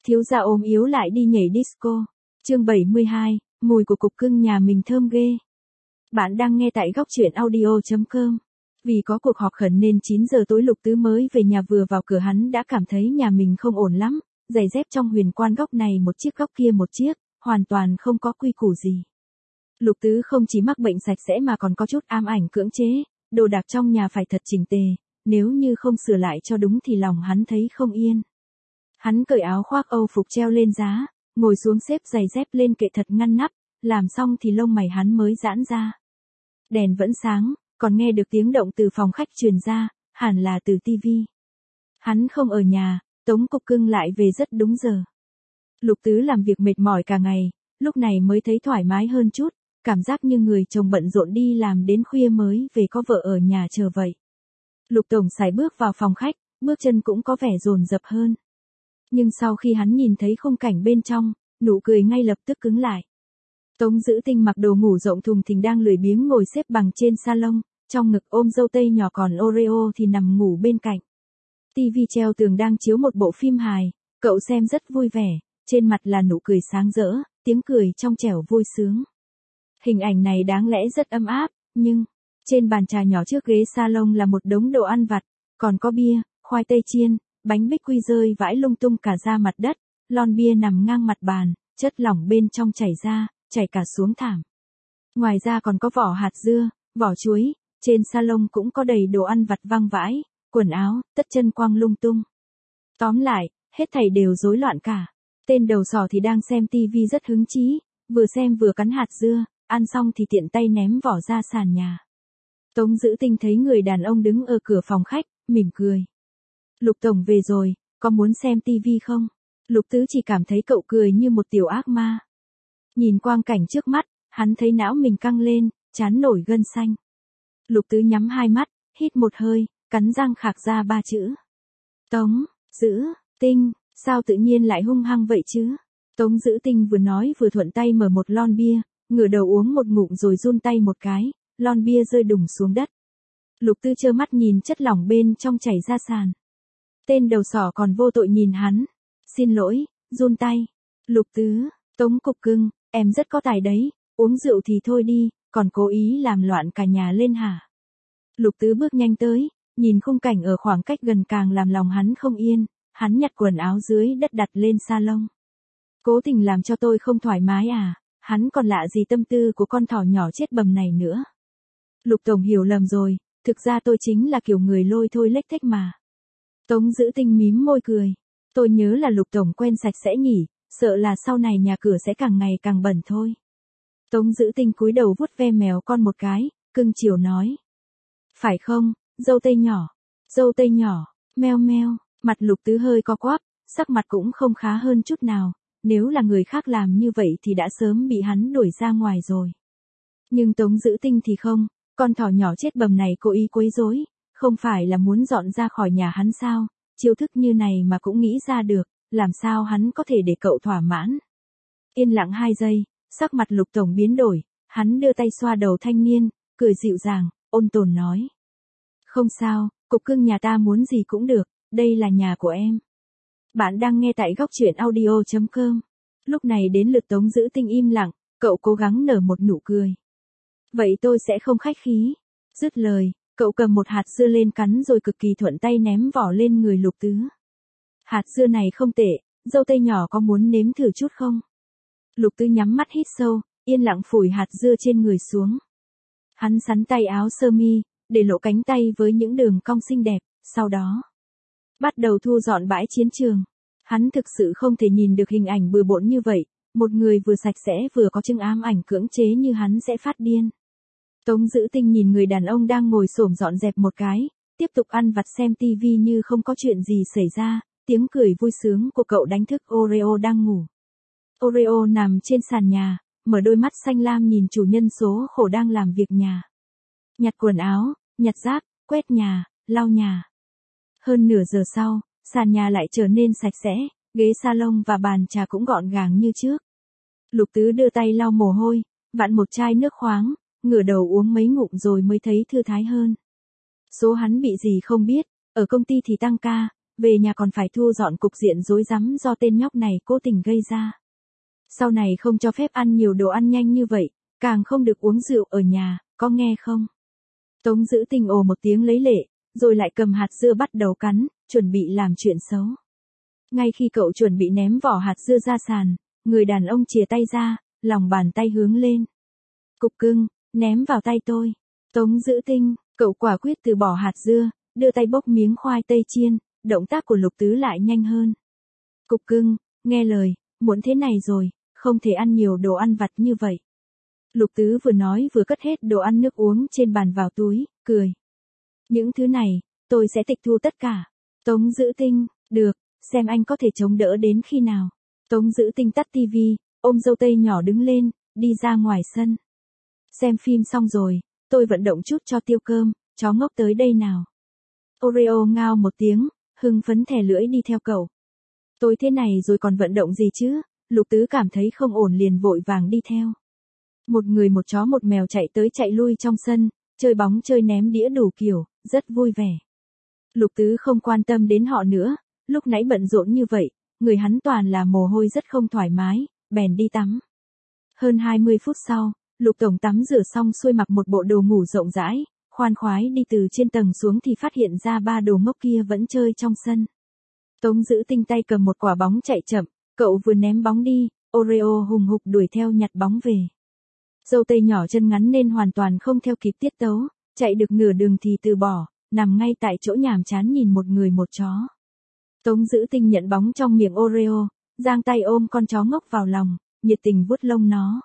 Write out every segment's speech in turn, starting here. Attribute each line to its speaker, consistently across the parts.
Speaker 1: Thiếu gia ốm yếu lại đi nhảy disco. Chương 72, mùi của cục cưng nhà mình thơm ghê. Bạn đang nghe tại góc truyện audio.com. Vì có cuộc họp khẩn nên 9 giờ tối Lục Tứ mới về nhà, vừa vào cửa hắn đã cảm thấy nhà mình không ổn lắm, giày dép trong huyền quan góc này một chiếc góc kia một chiếc, hoàn toàn không có quy củ gì. Lục Tứ không chỉ mắc bệnh sạch sẽ mà còn có chút ám ảnh cưỡng chế, đồ đạc trong nhà phải thật chỉnh tề, nếu như không sửa lại cho đúng thì lòng hắn thấy không yên. Hắn cởi áo khoác Âu phục treo lên giá, ngồi xuống xếp giày dép lên kệ thật ngăn nắp, làm xong thì lông mày hắn mới giãn ra. Đèn vẫn sáng, còn nghe được tiếng động từ phòng khách truyền ra, hẳn là từ tivi. Hắn không ở nhà, Tống Cục Cưng lại về rất đúng giờ. Lục Tứ làm việc mệt mỏi cả ngày, lúc này mới thấy thoải mái hơn chút, cảm giác như người chồng bận rộn đi làm đến khuya mới về có vợ ở nhà chờ vậy. Lục Tổng sải bước vào phòng khách, bước chân cũng có vẻ dồn dập hơn. Nhưng sau khi hắn nhìn thấy khung cảnh bên trong, nụ cười ngay lập tức cứng lại. Tống Dữ Tinh mặc đồ ngủ rộng thùng thình đang lười biếng ngồi xếp bằng trên salon, trong ngực ôm dâu tây nhỏ còn Oreo thì nằm ngủ bên cạnh. TV treo tường đang chiếu một bộ phim hài, cậu xem rất vui vẻ, trên mặt là nụ cười sáng rỡ, tiếng cười trong trẻo vui sướng. Hình ảnh này đáng lẽ rất ấm áp, nhưng trên bàn trà nhỏ trước ghế salon là một đống đồ ăn vặt, còn có bia, khoai tây chiên, bánh bích quy rơi vãi lung tung cả ra mặt đất, lon bia nằm ngang mặt bàn, chất lỏng bên trong chảy ra, chảy cả xuống thảm. Ngoài ra còn có vỏ hạt dưa, vỏ chuối, trên salon cũng có đầy đồ ăn vặt văng vãi, quần áo, tất chân quăng lung tung. Tóm lại, hết thảy đều rối loạn cả. Tên đầu sỏ thì đang xem tivi rất hứng chí, vừa xem vừa cắn hạt dưa, ăn xong thì tiện tay ném vỏ ra sàn nhà. Tống Dữ Tinh thấy người đàn ông đứng ở cửa phòng khách, mỉm cười. Lục Tổng về rồi, có muốn xem tivi không? Lục Tứ chỉ cảm thấy cậu cười như một tiểu ác ma. Nhìn quang cảnh trước mắt, hắn thấy não mình căng lên, trán nổi gân xanh. Lục Tứ nhắm hai mắt, hít một hơi, cắn răng khạc ra ba chữ. Tống Dữ Tinh, sao tự nhiên lại hung hăng vậy chứ? Tống Dữ Tinh vừa nói vừa thuận tay mở một lon bia, ngửa đầu uống một ngụm rồi run tay một cái, lon bia rơi đùng xuống đất. Lục Tứ trơ mắt nhìn chất lỏng bên trong chảy ra sàn. Tên đầu sỏ còn vô tội nhìn hắn. Xin lỗi, run tay. Lục Tứ, Tống Cục Cưng, em rất có tài đấy, uống rượu thì thôi đi, còn cố ý làm loạn cả nhà lên hả? Lục Tứ bước nhanh tới, nhìn khung cảnh ở khoảng cách gần càng làm lòng hắn không yên, hắn nhặt quần áo dưới đất đặt lên salon. Cố tình làm cho tôi không thoải mái à, hắn còn lạ gì tâm tư của con thỏ nhỏ chết bầm này nữa. Lục Tổng hiểu lầm rồi, thực ra tôi chính là kiểu người lôi thôi lếch thếch mà. Tống Dữ Tinh mím môi cười. Tôi nhớ là Lục Tổng quen sạch sẽ nhỉ, sợ là sau này nhà cửa sẽ càng ngày càng bẩn thôi. Tống Dữ Tinh cúi đầu vuốt ve mèo con một cái, cưng chiều nói. Phải không, dâu tây nhỏ, dâu tây nhỏ, meo meo, mặt Lục Tứ hơi co quắp, sắc mặt cũng không khá hơn chút nào, nếu là người khác làm như vậy thì đã sớm bị hắn đuổi ra ngoài rồi. Nhưng Tống Dữ Tinh thì không, con thỏ nhỏ chết bầm này cố ý quấy rối, không phải là muốn dọn ra khỏi nhà hắn sao, chiêu thức như này mà cũng nghĩ ra được, làm sao hắn có thể để cậu thỏa mãn. Yên lặng 2 giây, sắc mặt Lục Tổng biến đổi, hắn đưa tay xoa đầu thanh niên, cười dịu dàng, ôn tồn nói. Không sao, Cục Cưng nhà ta muốn gì cũng được, đây là nhà của em. Bạn đang nghe tại góc truyện audio.com. Lúc này đến lượt Tống Dữ Tinh im lặng, cậu cố gắng nở một nụ cười. Vậy tôi sẽ không khách khí. Dứt lời, cậu cầm một hạt dưa lên cắn rồi cực kỳ thuận tay ném vỏ lên người Lục Tứ. Hạt dưa này không tệ, dâu tây nhỏ có muốn nếm thử chút không? Lục Tứ nhắm mắt hít sâu, yên lặng phủi hạt dưa trên người xuống. Hắn xắn tay áo sơ mi, để lộ cánh tay với những đường cong xinh đẹp, sau đó bắt đầu thu dọn bãi chiến trường. Hắn thực sự không thể nhìn được hình ảnh bừa bộn như vậy, một người vừa sạch sẽ vừa có chứng ám ảnh cưỡng chế như hắn sẽ phát điên. Tống Dữ Tinh nhìn người đàn ông đang ngồi xổm dọn dẹp một cái, tiếp tục ăn vặt xem tivi như không có chuyện gì xảy ra, tiếng cười vui sướng của cậu đánh thức Oreo đang ngủ. Oreo nằm trên sàn nhà, mở đôi mắt xanh lam nhìn chủ nhân số khổ đang làm việc nhà. Nhặt quần áo, nhặt rác, quét nhà, lau nhà. Hơn nửa giờ sau, sàn nhà lại trở nên sạch sẽ, ghế salon và bàn trà cũng gọn gàng như trước. Lục Tứ đưa tay lau mồ hôi, vặn một chai nước khoáng, ngửa đầu uống mấy ngụm rồi mới thấy thư thái hơn. Số hắn bị gì không biết, ở công ty thì tăng ca, về nhà còn phải thu dọn cục diện rối rắm do tên nhóc này cố tình gây ra. Sau này không cho phép ăn nhiều đồ ăn nhanh như vậy, càng không được uống rượu ở nhà, có nghe không? Tống Dữ Tinh ồ một tiếng lấy lệ, rồi lại cầm hạt dưa bắt đầu cắn, chuẩn bị làm chuyện xấu. Ngay khi cậu chuẩn bị ném vỏ hạt dưa ra sàn, người đàn ông chìa tay ra, lòng bàn tay hướng lên. Cục cưng, ném vào tay tôi. Tống Dữ Tinh, cậu quả quyết từ bỏ hạt dưa, đưa tay bốc miếng khoai tây chiên, động tác của Lục Tứ lại nhanh hơn. Cục cưng, nghe lời, muộn thế này rồi, không thể ăn nhiều đồ ăn vặt như vậy. Lục Tứ vừa nói vừa cất hết đồ ăn nước uống trên bàn vào túi, cười. Những thứ này, tôi sẽ tịch thu tất cả. Tống Dữ Tinh, được, xem anh có thể chống đỡ đến khi nào. Tống Dữ Tinh tắt tivi, ôm dâu tây nhỏ đứng lên, đi ra ngoài sân. Xem phim xong rồi, tôi vận động chút cho tiêu cơm, chó ngốc tới đây nào. Oreo ngao một tiếng, hưng phấn thè lưỡi đi theo cậu. Tôi thế này rồi còn vận động gì chứ? Lục Tứ cảm thấy không ổn liền vội vàng đi theo. Một người một chó một mèo chạy tới chạy lui trong sân, chơi bóng chơi ném đĩa đủ kiểu, rất vui vẻ. Lục Tứ không quan tâm đến họ nữa, lúc nãy bận rộn như vậy, người hắn toàn là mồ hôi rất không thoải mái, bèn đi tắm. Hơn 20 phút sau, Lục Tổng tắm rửa xong xuôi mặc một bộ đồ ngủ rộng rãi, khoan khoái đi từ trên tầng xuống thì phát hiện ra ba đồ ngốc kia vẫn chơi trong sân. Tống Dữ Tinh tay cầm một quả bóng chạy chậm, cậu vừa ném bóng đi, Oreo hùng hục đuổi theo nhặt bóng về. Dâu tây nhỏ chân ngắn nên hoàn toàn không theo kịp tiết tấu, chạy được nửa đường thì từ bỏ, nằm ngay tại chỗ nhàm chán nhìn một người một chó. Tống Dữ Tinh nhận bóng trong miệng Oreo, giang tay ôm con chó ngốc vào lòng, nhiệt tình vuốt lông nó.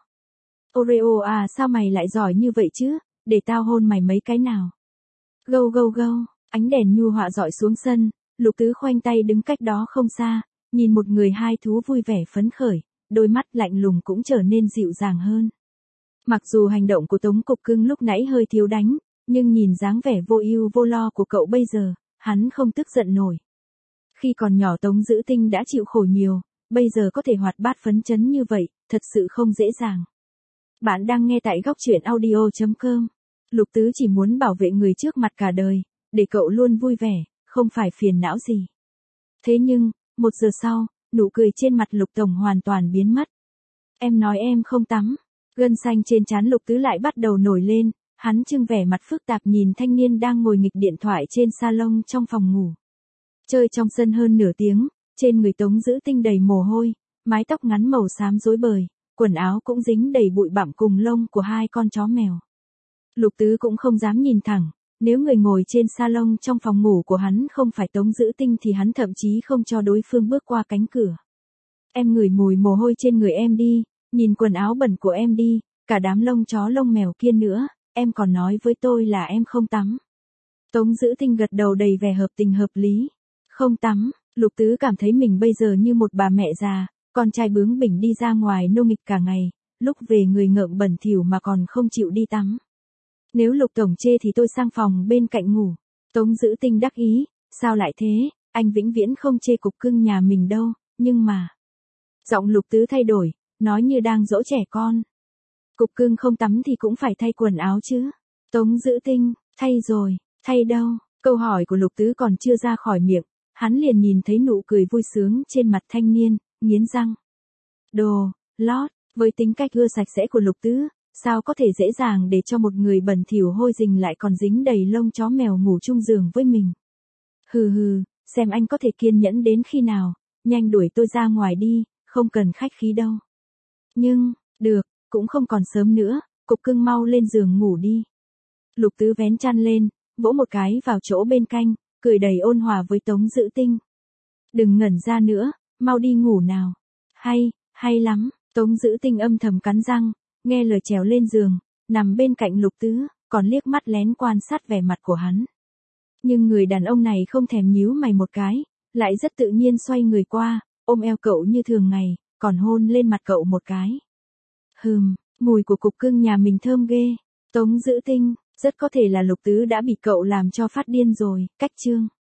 Speaker 1: Oreo à, sao mày lại giỏi như vậy chứ, để tao hôn mày mấy cái nào. Gâu gâu gâu, ánh đèn nhu họa rọi xuống sân, Lục Tứ khoanh tay đứng cách đó không xa, nhìn một người hai thú vui vẻ phấn khởi, đôi mắt lạnh lùng cũng trở nên dịu dàng hơn. Mặc dù hành động của Tống Cục Cưng lúc nãy hơi thiếu đánh, nhưng nhìn dáng vẻ vô ưu vô lo của cậu bây giờ, hắn không tức giận nổi. Khi còn nhỏ Tống Dữ Tinh đã chịu khổ nhiều, bây giờ có thể hoạt bát phấn chấn như vậy, thật sự không dễ dàng. Bạn đang nghe tại góc truyện audio.com. Lục Tứ chỉ muốn bảo vệ người trước mặt cả đời, để cậu luôn vui vẻ, không phải phiền não gì. Thế nhưng, 1 giờ sau, nụ cười trên mặt Lục Tổng hoàn toàn biến mất. Em nói em không tắm. Gân xanh trên trán Lục Tứ lại bắt đầu nổi lên, hắn trưng vẻ mặt phức tạp nhìn thanh niên đang ngồi nghịch điện thoại trên salon trong phòng ngủ. Chơi trong sân hơn nửa tiếng, trên người Tống Dữ Tinh đầy mồ hôi, mái tóc ngắn màu xám rối bời, quần áo cũng dính đầy bụi bặm cùng lông của hai con chó mèo. Lục Tứ cũng không dám nhìn thẳng, nếu người ngồi trên salon trong phòng ngủ của hắn không phải Tống Dữ Tinh thì hắn thậm chí không cho đối phương bước qua cánh cửa. Em ngửi mùi mồ hôi trên người em đi, nhìn quần áo bẩn của em đi, cả đám lông chó lông mèo kia nữa, em còn nói với tôi là em không tắm. Tống Dữ Tinh gật đầu đầy vẻ hợp tình hợp lý. Không tắm, Lục Tứ cảm thấy mình bây giờ như một bà mẹ già, con trai bướng bỉnh đi ra ngoài nô nghịch cả ngày, lúc về người ngợm bẩn thỉu mà còn không chịu đi tắm. Nếu Lục Tổng chê thì tôi sang phòng bên cạnh ngủ. Tống Dữ Tinh đắc ý, sao lại thế, anh vĩnh viễn không chê Cục Cưng nhà mình đâu, nhưng mà... Giọng Lục Tứ thay đổi, nói như đang dỗ trẻ con. Cục Cưng không tắm thì cũng phải thay quần áo chứ. Tống Dữ Tinh, thay rồi, thay đâu? Câu hỏi của Lục Tứ còn chưa ra khỏi miệng, hắn liền nhìn thấy nụ cười vui sướng trên mặt thanh niên, nghiến răng. Đồ, lót, với tính cách ưa sạch sẽ của Lục Tứ, sao có thể dễ dàng để cho một người bẩn thỉu hôi rình lại còn dính đầy lông chó mèo ngủ chung giường với mình. Hừ hừ, xem anh có thể kiên nhẫn đến khi nào, nhanh đuổi tôi ra ngoài đi, không cần khách khí đâu. Nhưng, được, cũng không còn sớm nữa, Cục Cưng mau lên giường ngủ đi. Lục Tứ vén chăn lên, vỗ một cái vào chỗ bên cạnh, cười đầy ôn hòa với Tống Dữ Tinh. Đừng ngẩn ra nữa, mau đi ngủ nào. Hay lắm, Tống Dữ Tinh âm thầm cắn răng, nghe lời trèo lên giường, nằm bên cạnh Lục Tứ, còn liếc mắt lén quan sát vẻ mặt của hắn. Nhưng người đàn ông này không thèm nhíu mày một cái, lại rất tự nhiên xoay người qua, ôm eo cậu như thường ngày, còn hôn lên mặt cậu một cái. Mùi của Cục Cưng nhà mình thơm ghê. Tống Dữ Tinh, rất có thể là Lục Tứ đã bị cậu làm cho phát điên rồi, cách chương.